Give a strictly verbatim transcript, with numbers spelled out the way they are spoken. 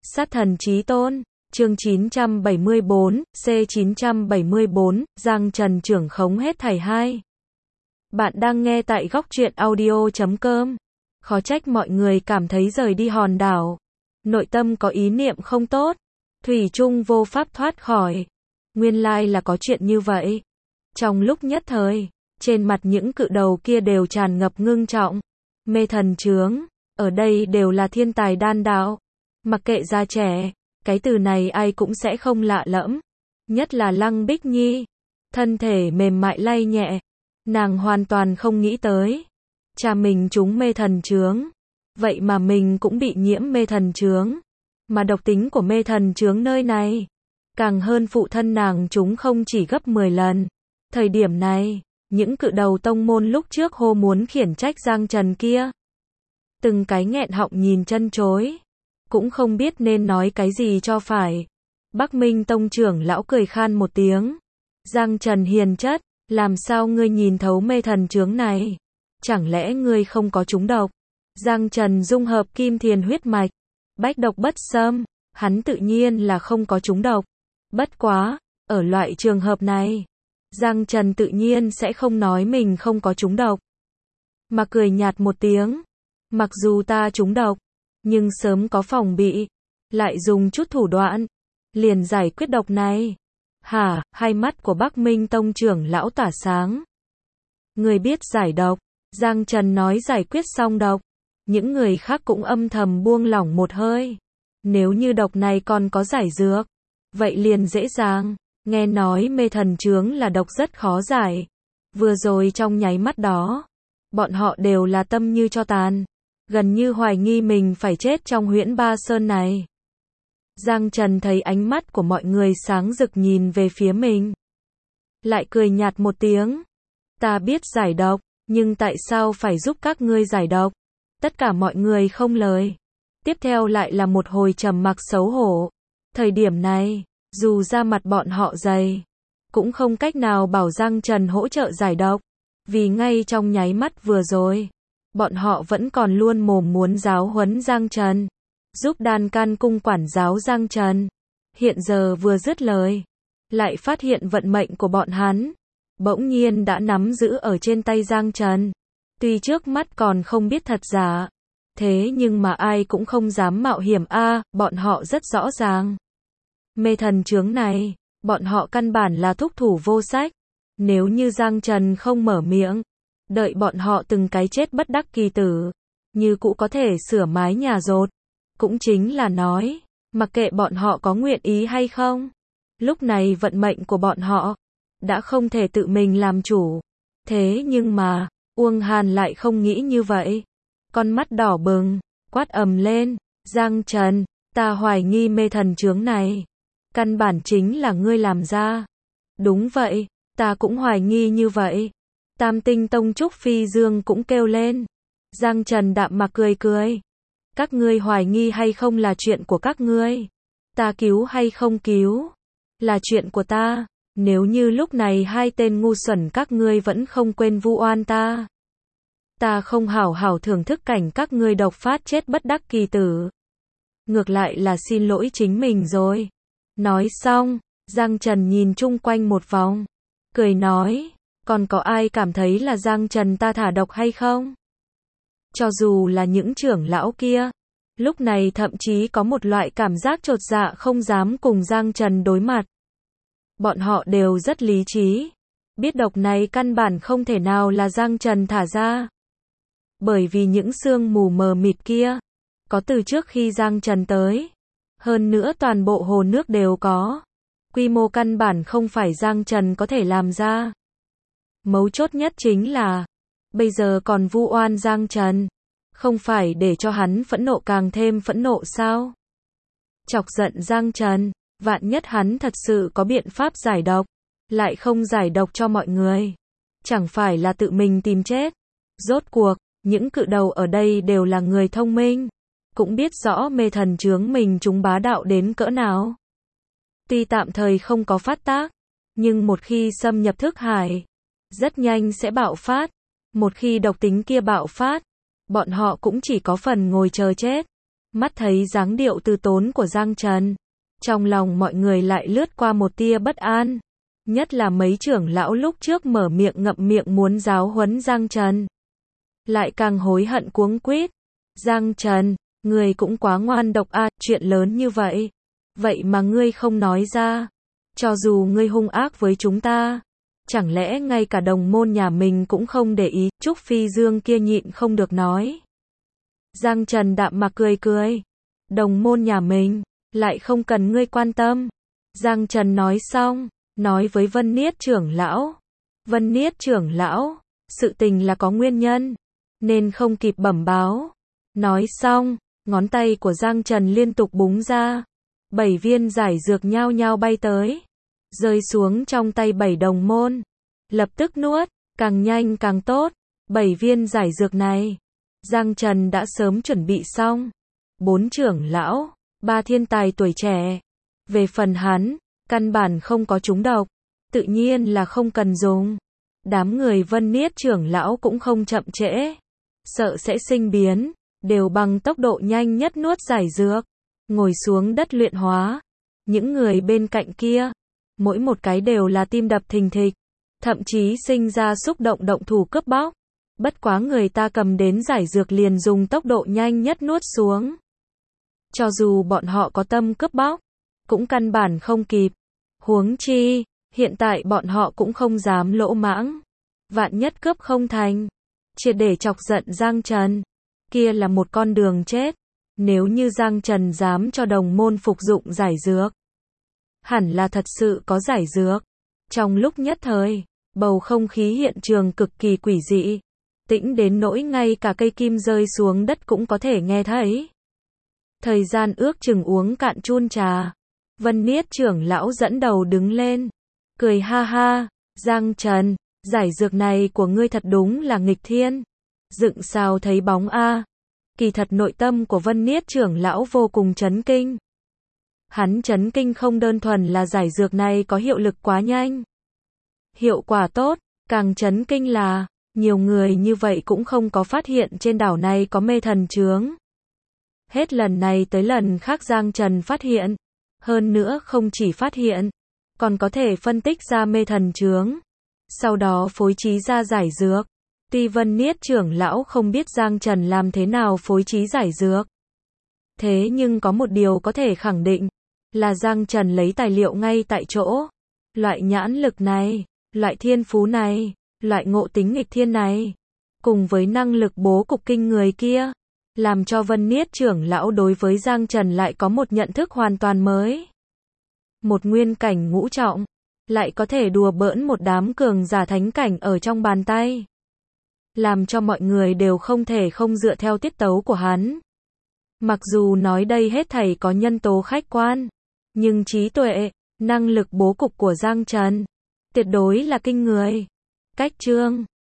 Sát thần chí tôn, chương chín trăm bảy mươi bốn, C chín trăm bảy mươi bốn, Giang Trần trưởng khống hết thảy hai. Bạn đang nghe tại góc truyện audio chấm com. Khó trách mọi người cảm thấy rời đi hòn đảo. Nội tâm có ý niệm không tốt. Thủy chung vô pháp thoát khỏi. Nguyên lai là có chuyện như vậy. Trong lúc nhất thời, trên mặt những cự đầu kia đều tràn ngập ngưng trọng. Mê thần chướng, ở đây đều là thiên tài đan đạo. Mặc kệ già trẻ, cái từ này ai cũng sẽ không lạ lẫm. Nhất là Lăng Bích Nhi. Thân thể mềm mại lay nhẹ. Nàng hoàn toàn không nghĩ tới. Cha mình trúng mê thần chướng. Vậy mà mình cũng bị nhiễm mê thần chướng. Mà độc tính của mê thần chướng nơi này. Càng hơn phụ thân nàng chúng không chỉ gấp mười lần. Thời điểm này, những cự đầu tông môn lúc trước hô muốn khiển trách Giang Trần kia. Từng cái nghẹn họng nhìn chân chối. Cũng không biết nên nói cái gì cho phải. Bắc Minh tông trưởng lão cười khan một tiếng. Giang Trần hiền chất, làm sao ngươi nhìn thấu mê thần chướng này? Chẳng lẽ ngươi không có trúng độc? Giang Trần dung hợp kim thiền huyết mạch. Bách độc bất xâm, hắn tự nhiên là không có trúng độc. Bất quá, ở loại trường hợp này, Giang Trần tự nhiên sẽ không nói mình không có trúng độc. Mà cười nhạt một tiếng. Mặc dù ta trúng độc, nhưng sớm có phòng bị, lại dùng chút thủ đoạn, liền giải quyết độc này. Hả, hai mắt của Bắc Minh tông trưởng lão tỏa sáng. Người biết giải độc, Giang Trần nói giải quyết xong độc. Những người khác cũng âm thầm buông lỏng một hơi. Nếu như độc này còn có giải dược, vậy liền dễ dàng. Nghe nói mê thần chướng là độc rất khó giải. Vừa rồi trong nháy mắt đó, bọn họ đều là tâm như tro tàn. Gần như hoài nghi mình phải chết trong huyễn Ba Sơn này. Giang Trần thấy ánh mắt của mọi người sáng rực nhìn về phía mình. Lại cười nhạt một tiếng. Ta biết giải độc, nhưng tại sao phải giúp các ngươi giải độc? Tất cả mọi người không lời. Tiếp theo lại là một hồi trầm mặc xấu hổ. Thời điểm này, dù da mặt bọn họ dày, cũng không cách nào bảo Giang Trần hỗ trợ giải độc. Vì ngay trong nháy mắt vừa rồi, bọn họ vẫn còn luôn mồm muốn giáo huấn Giang Trần, giúp Đan Can cung quản giáo Giang Trần. Hiện giờ vừa dứt lời, lại phát hiện vận mệnh của bọn hắn, bỗng nhiên đã nắm giữ ở trên tay Giang Trần. Tuy trước mắt còn không biết thật giả, thế nhưng mà ai cũng không dám mạo hiểm a, à, bọn họ rất rõ ràng. Mê thần chướng này, bọn họ căn bản là thúc thủ vô sách. Nếu như Giang Trần không mở miệng, đợi bọn họ từng cái chết bất đắc kỳ tử, như cũ có thể sửa mái nhà dột. Cũng chính là nói, mặc kệ bọn họ có nguyện ý hay không, lúc này vận mệnh của bọn họ đã không thể tự mình làm chủ. Thế nhưng mà, Uông Hàn lại không nghĩ như vậy. Con mắt đỏ bừng, quát ầm lên, Giang Trần, ta hoài nghi mê thần chướng này. Căn bản chính là ngươi làm ra. Đúng vậy, ta cũng hoài nghi như vậy. Tam tinh tông Trúc Phi Dương cũng kêu lên. Giang Trần đạm mặc cười cười. Các ngươi hoài nghi hay không là chuyện của các ngươi. Ta cứu hay không cứu, là chuyện của ta. Nếu như lúc này hai tên ngu xuẩn các ngươi vẫn không quên vu oan ta, ta không hảo hảo thưởng thức cảnh các ngươi độc phát chết bất đắc kỳ tử. Ngược lại là xin lỗi chính mình rồi. Nói xong, Giang Trần nhìn chung quanh một vòng, cười nói, còn có ai cảm thấy là Giang Trần ta thả độc hay không? Cho dù là những trưởng lão kia, lúc này thậm chí có một loại cảm giác chột dạ không dám cùng Giang Trần đối mặt. Bọn họ đều rất lý trí, biết độc này căn bản không thể nào là Giang Trần thả ra. Bởi vì những sương mù mờ mịt kia, có từ trước khi Giang Trần tới. Hơn nữa toàn bộ hồ nước đều có. Quy mô căn bản không phải Giang Trần có thể làm ra. Mấu chốt nhất chính là, bây giờ còn vu oan Giang Trần. Không phải để cho hắn phẫn nộ càng thêm phẫn nộ sao? Chọc giận Giang Trần, vạn nhất hắn thật sự có biện pháp giải độc, lại không giải độc cho mọi người. Chẳng phải là tự mình tìm chết. Rốt cuộc, những cự đầu ở đây đều là người thông minh. Cũng biết rõ mê thần chướng mình chúng bá đạo đến cỡ nào. Tuy tạm thời không có phát tác, nhưng một khi xâm nhập thức hải, rất nhanh sẽ bạo phát. Một khi độc tính kia bạo phát, bọn họ cũng chỉ có phần ngồi chờ chết. Mắt thấy dáng điệu từ tốn của Giang Trần, trong lòng mọi người lại lướt qua một tia bất an. Nhất là mấy trưởng lão lúc trước mở miệng ngậm miệng muốn giáo huấn Giang Trần. Lại càng hối hận cuống quýt. Giang Trần, ngươi cũng quá ngoan độc a, chuyện lớn như vậy. Vậy mà ngươi không nói ra. Cho dù ngươi hung ác với chúng ta, chẳng lẽ ngay cả đồng môn nhà mình cũng không để ý. Trúc Phi Dương kia nhịn không được nói. Giang Trần đạm mạc cười cười. Đồng môn nhà mình, lại không cần ngươi quan tâm. Giang Trần nói xong, nói với Vân Niết trưởng lão. Vân Niết trưởng lão, sự tình là có nguyên nhân, nên không kịp bẩm báo. Nói xong, ngón tay của Giang Trần liên tục búng ra. Bảy viên giải dược nhao nhao bay tới, rơi xuống trong tay bảy đồng môn. Lập tức nuốt, càng nhanh càng tốt. Bảy viên giải dược này, Giang Trần đã sớm chuẩn bị xong. Bốn trưởng lão, ba thiên tài tuổi trẻ. Về phần hắn, căn bản không có trúng độc, tự nhiên là không cần dùng. Đám người Vân Niết trưởng lão cũng không chậm trễ, sợ sẽ sinh biến, đều bằng tốc độ nhanh nhất nuốt giải dược, ngồi xuống đất luyện hóa. Những người bên cạnh kia, mỗi một cái đều là tim đập thình thịch, thậm chí sinh ra xúc động động thủ cướp bóc. Bất quá người ta cầm đến giải dược liền dùng tốc độ nhanh nhất nuốt xuống. Cho dù bọn họ có tâm cướp bóc, cũng căn bản không kịp. Huống chi, hiện tại bọn họ cũng không dám lỗ mãng. Vạn nhất cướp không thành, triệt để chọc giận Giang Trần, kia là một con đường chết. Nếu như Giang Trần dám cho đồng môn phục dụng giải dược, hẳn là thật sự có giải dược. Trong lúc nhất thời, bầu không khí hiện trường cực kỳ quỷ dị, tĩnh đến nỗi ngay cả cây kim rơi xuống đất cũng có thể nghe thấy. Thời gian ước chừng uống cạn chun trà, Vân Niết trưởng lão dẫn đầu đứng lên, cười ha ha. Giang Trần, giải dược này của ngươi thật đúng là nghịch thiên, dựng sao thấy bóng a. Kỳ thật nội tâm của Vân Niết trưởng lão vô cùng chấn kinh. Hắn chấn kinh không đơn thuần là giải dược này có hiệu lực quá nhanh, hiệu quả tốt, càng chấn kinh là nhiều người như vậy cũng không có phát hiện trên đảo này có mê thần chướng. Hết lần này tới lần khác Giang Trần phát hiện, hơn nữa không chỉ phát hiện, còn có thể phân tích ra mê thần chướng, sau đó phối trí ra giải dược. Tuy Vân Niết trưởng lão không biết Giang Trần làm thế nào phối trí giải dược, thế nhưng có một điều có thể khẳng định, là Giang Trần lấy tài liệu ngay tại chỗ. Loại nhãn lực này, loại thiên phú này, loại ngộ tính nghịch thiên này, cùng với năng lực bố cục kinh người kia, làm cho Vân Niết trưởng lão đối với Giang Trần lại có một nhận thức hoàn toàn mới. Một nguyên cảnh ngũ trọng, lại có thể đùa bỡn một đám cường giả thánh cảnh ở trong bàn tay, làm cho mọi người đều không thể không dựa theo tiết tấu của hắn. Mặc dù nói đây hết thảy có nhân tố khách quan, nhưng trí tuệ, năng lực bố cục của Giang Trần tuyệt đối là kinh người. Cách chương